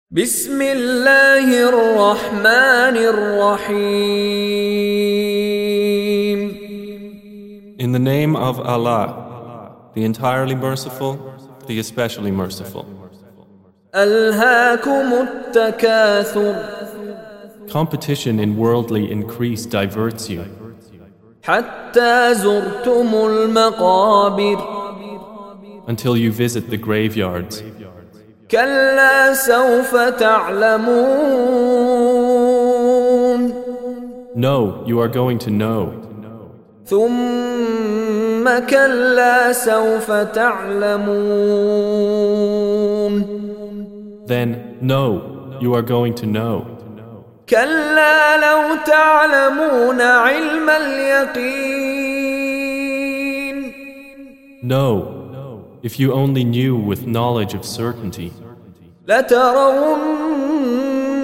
بسم الله الرحمن الرحيم. In the name of Allah, the entirely merciful, the especially merciful. ألهاكم التكاثر Competition in worldly increase diverts you حتى زرتم المقابر until you visit the graveyards. كلا سوف تعلمون No, you are going to know. ثم كلا سوف تعلمون Then, no, you are going to know. كلا لو تعلمون علم اليقين No, if you only knew with knowledge of certainty, لترون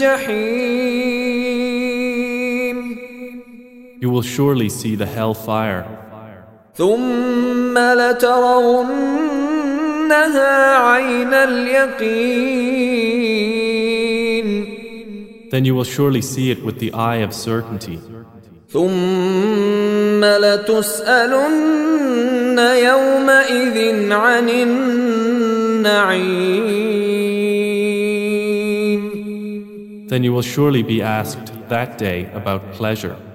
الجحيم you will surely see the hellfire. ثم لترونها عين اليقين Then you will surely see it with the eye of certainty. ثم لتسألن يومئذ عن النعيم Then you will surely be asked that day about pleasure.